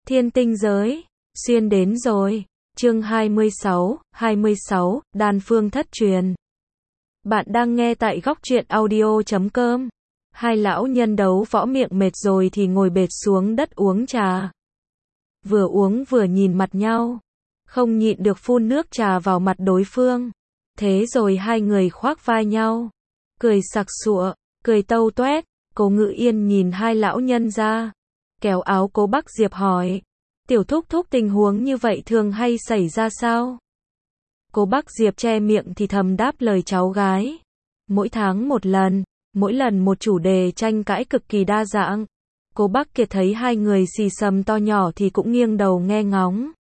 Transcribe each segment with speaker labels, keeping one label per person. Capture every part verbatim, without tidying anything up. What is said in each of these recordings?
Speaker 1: Thiên tinh giới, xuyên đến rồi. Chương hai mươi sáu, hai mươi sáu, đan phương thất truyền. Bạn đang nghe tại góc truyện audio chấm com. Hai lão nhân đấu võ miệng mệt rồi thì ngồi bệt xuống đất uống trà. Vừa uống vừa nhìn mặt nhau, không nhịn được phun nước trà vào mặt đối phương. Thế rồi hai người khoác vai nhau, cười sặc sụa, cười tâu toét. Cố Ngự Yên nhìn hai lão nhân ra, kéo áo Cố Bắc Diệp hỏi: Tiểu thúc thúc, tình huống như vậy thường hay xảy ra sao? Cố Bắc Diệp che miệng thì thầm đáp lời cháu gái: Mỗi tháng một lần, mỗi lần một chủ đề tranh cãi cực kỳ đa dạng. Cố Bắc Kiệt thấy hai người xì xầm to nhỏ thì cũng nghiêng đầu nghe ngóng.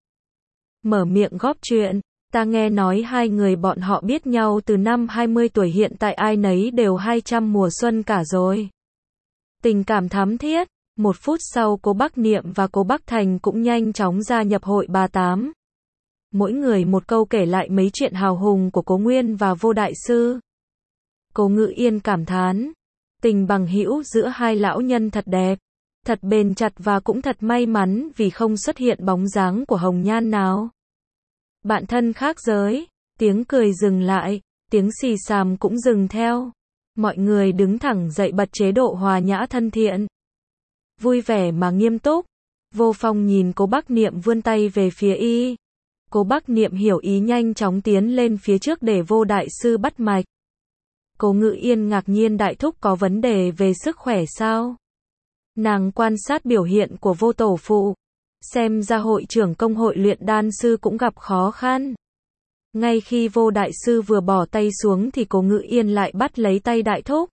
Speaker 1: Mở miệng góp chuyện: Ta nghe nói hai người bọn họ biết nhau từ năm hai mươi tuổi, hiện tại ai nấy đều hai trăm mùa xuân cả rồi. Tình cảm thắm thiết. Một phút sau Cố Bắc Niệm và Cố Bắc Thành cũng nhanh chóng gia nhập hội bà tám. Mỗi người một câu kể lại mấy chuyện hào hùng của Cố Nguyên và Vô Đại Sư. Cố Ngự Yên cảm thán: Tình bằng hữu giữa hai lão nhân thật đẹp, thật bền chặt và cũng thật may mắn vì không xuất hiện bóng dáng của hồng nhan nào. Bạn thân khác giới. Tiếng cười dừng lại, tiếng xì xàm cũng dừng theo. Mọi người đứng thẳng dậy bật chế độ hòa nhã thân thiện. Vui vẻ mà nghiêm túc. Vô Phong nhìn Cố Bắc Niệm vươn tay về phía y. Cố Bắc Niệm hiểu ý nhanh chóng tiến lên phía trước để Vô Đại Sư bắt mạch. Cố Ngự Yên ngạc nhiên: Đại thúc có vấn đề về sức khỏe sao? Nàng quan sát biểu hiện của Vô tổ phụ. Xem ra hội trưởng công hội luyện đan sư cũng gặp khó khăn. Ngay khi Vô Đại Sư vừa bỏ tay xuống thì Cố Ngự Yên lại bắt lấy tay đại thúc.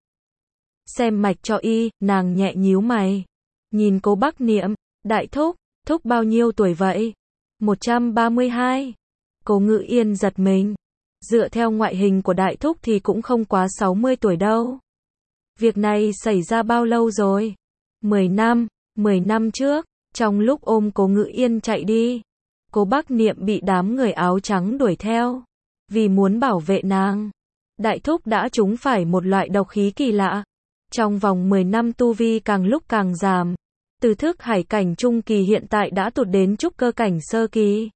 Speaker 1: Xem mạch cho y. Nàng nhẹ nhíu mày, nhìn Cố Bắc Niệm: Đại thúc, thúc bao nhiêu tuổi vậy? một trăm ba mươi hai. Cố Ngự Yên giật mình. Dựa theo ngoại hình của đại thúc thì cũng không quá sáu mươi tuổi đâu. Việc này xảy ra bao lâu rồi? mười năm, mười năm trước, trong lúc ôm Cố Ngự Yên chạy đi, Cố Bắc Niệm bị đám người áo trắng đuổi theo. Vì muốn bảo vệ nàng, đại thúc đã trúng phải một loại độc khí kỳ lạ. Trong vòng mười năm tu vi càng lúc càng giảm. Từ thức hải cảnh trung kỳ hiện tại đã tụt đến trúc cơ cảnh sơ kỳ.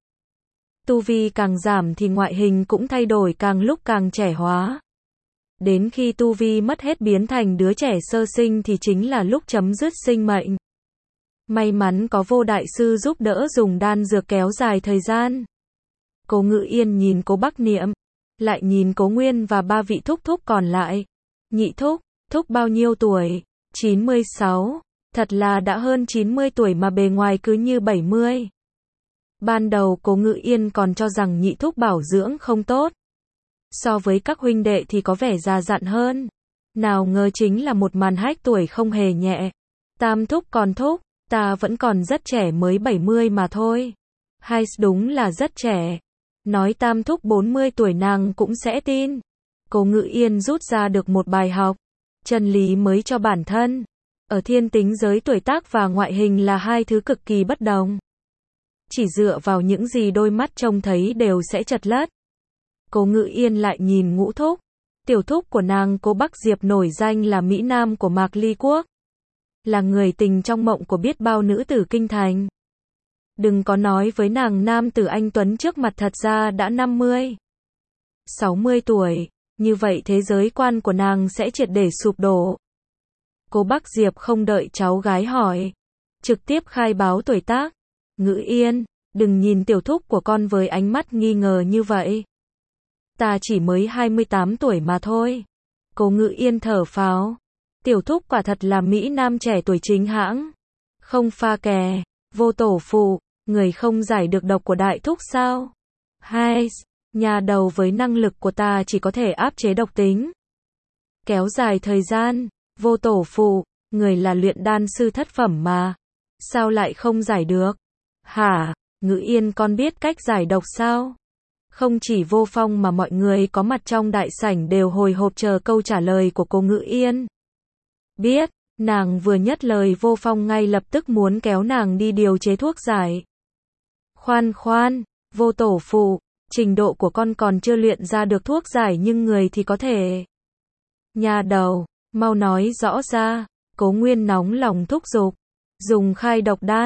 Speaker 1: Tu vi càng giảm thì ngoại hình cũng thay đổi, càng lúc càng trẻ hóa. Đến khi tu vi mất hết biến thành đứa trẻ sơ sinh thì chính là lúc chấm dứt sinh mệnh. May mắn có Vô Đại Sư giúp đỡ dùng đan dược kéo dài thời gian. Cố Ngự Yên nhìn Cố Bắc Niệm, lại nhìn Cố Nguyên và ba vị thúc thúc còn lại. Nhị thúc, thúc bao nhiêu tuổi? chín mươi sáu. Thật là đã hơn chín mươi tuổi mà bề ngoài cứ như bảy mươi. Ban đầu Cố Ngự Yên còn cho rằng nhị thúc bảo dưỡng không tốt. So với các huynh đệ thì có vẻ già dặn hơn. Nào ngờ chính là một màn hách tuổi không hề nhẹ. Tam thúc còn thúc, ta vẫn còn rất trẻ, mới bảy mươi mà thôi. Hay đúng là rất trẻ. Nói tam thúc bốn mươi tuổi nàng cũng sẽ tin. Cố Ngự Yên rút ra được một bài học, chân lý mới cho bản thân. Ở thiên tính giới, tuổi tác và ngoại hình là hai thứ cực kỳ bất đồng. Chỉ dựa vào những gì đôi mắt trông thấy đều sẽ chật lất. Cố Ngự Yên lại nhìn ngũ thúc. Tiểu thúc của nàng Cố Bắc Diệp nổi danh là Mỹ Nam của Mạc Ly Quốc. Là người tình trong mộng của biết bao nữ tử kinh thành. Đừng có nói với nàng nam tử anh tuấn trước mặt thật ra đã năm mươi, sáu mươi tuổi. Như vậy thế giới quan của nàng sẽ triệt để sụp đổ. Cố Bắc Diệp không đợi cháu gái hỏi, trực tiếp khai báo tuổi tác. Ngự Yên, đừng nhìn tiểu thúc của con với ánh mắt nghi ngờ như vậy. Ta chỉ mới hai mươi tám tuổi mà thôi. Cố Ngự Yên thở phào. Tiểu thúc quả thật là Mỹ Nam trẻ tuổi chính hãng. Không pha kè. Vô tổ phụ, người không giải được độc của đại thúc sao? Hai, nhà đầu với năng lực của ta chỉ có thể áp chế độc tính. Kéo dài thời gian. Vô tổ phụ, người là luyện đan sư thất phẩm mà. Sao lại không giải được? Hả? Ngự Yên, con biết cách giải độc sao? Không chỉ Vô Phong mà mọi người có mặt trong đại sảnh đều hồi hộp chờ câu trả lời của Cố Ngự Yên. Biết, nàng vừa nhất lời Vô Phong ngay lập tức muốn kéo nàng đi điều chế thuốc giải. Khoan khoan, Vô tổ phụ, trình độ của con còn chưa luyện ra được thuốc giải nhưng người thì có thể. Nhà đầu, mau nói rõ ra. Cố Nguyên nóng lòng thúc giục. Dùng khai độc đan,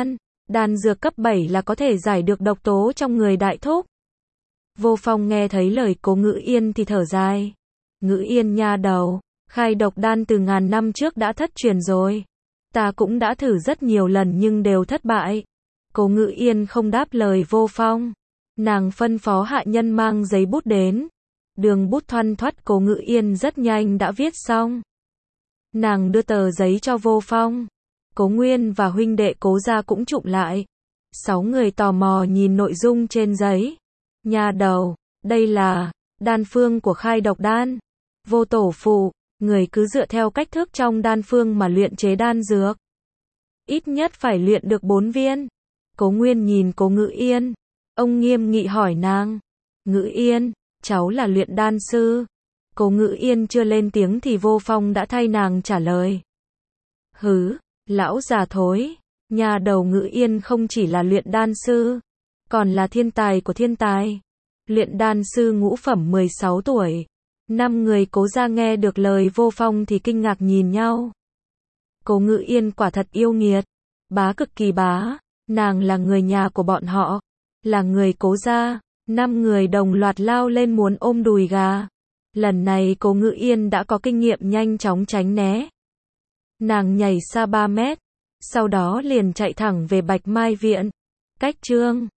Speaker 1: Đan dược cấp bảy là có thể giải được độc tố trong người đại thúc. Vô Phong nghe thấy lời Cố Ngữ Yên thì thở dài. Ngữ Yên nha đầu, khai độc đan từ ngàn năm trước đã thất truyền rồi. Ta cũng đã thử rất nhiều lần nhưng đều thất bại. Cố Ngữ Yên không đáp lời Vô Phong. Nàng phân phó hạ nhân mang giấy bút đến. Đường bút thoăn thoắt Cố Ngữ Yên rất nhanh đã viết xong. Nàng đưa tờ giấy cho Vô Phong. Cố Nguyên và huynh đệ Cố gia cũng chụm lại. Sáu người tò mò nhìn nội dung trên giấy. Nha đầu, đây là đan phương của khai độc đan. Vô tổ phụ, người cứ dựa theo cách thức trong đan phương mà luyện chế đan dược. Ít nhất phải luyện được bốn viên. Cố Nguyên nhìn Cố Ngữ Yên. Ông nghiêm nghị hỏi nàng. Ngữ Yên, cháu là luyện đan sư. Cố Ngữ Yên chưa lên tiếng thì Vô Phong đã thay nàng trả lời. Hứ, lão già thối. Nhà đầu Ngữ Yên không chỉ là luyện đan sư, còn là thiên tài của thiên tài. Luyện đan sư ngũ phẩm mười sáu tuổi. Năm người Cố gia nghe được lời Vô Phong thì kinh ngạc nhìn nhau. Cố Ngữ Yên quả thật yêu nghiệt. Bá cực kỳ bá. Nàng là người nhà của bọn họ. Là người Cố gia. Năm người đồng loạt lao lên muốn ôm đùi gà. Lần này Cố Ngữ Yên đã có kinh nghiệm nhanh chóng tránh né. Nàng nhảy xa ba mét. Sau đó liền chạy thẳng về Bạch Mai Viện. Cách chương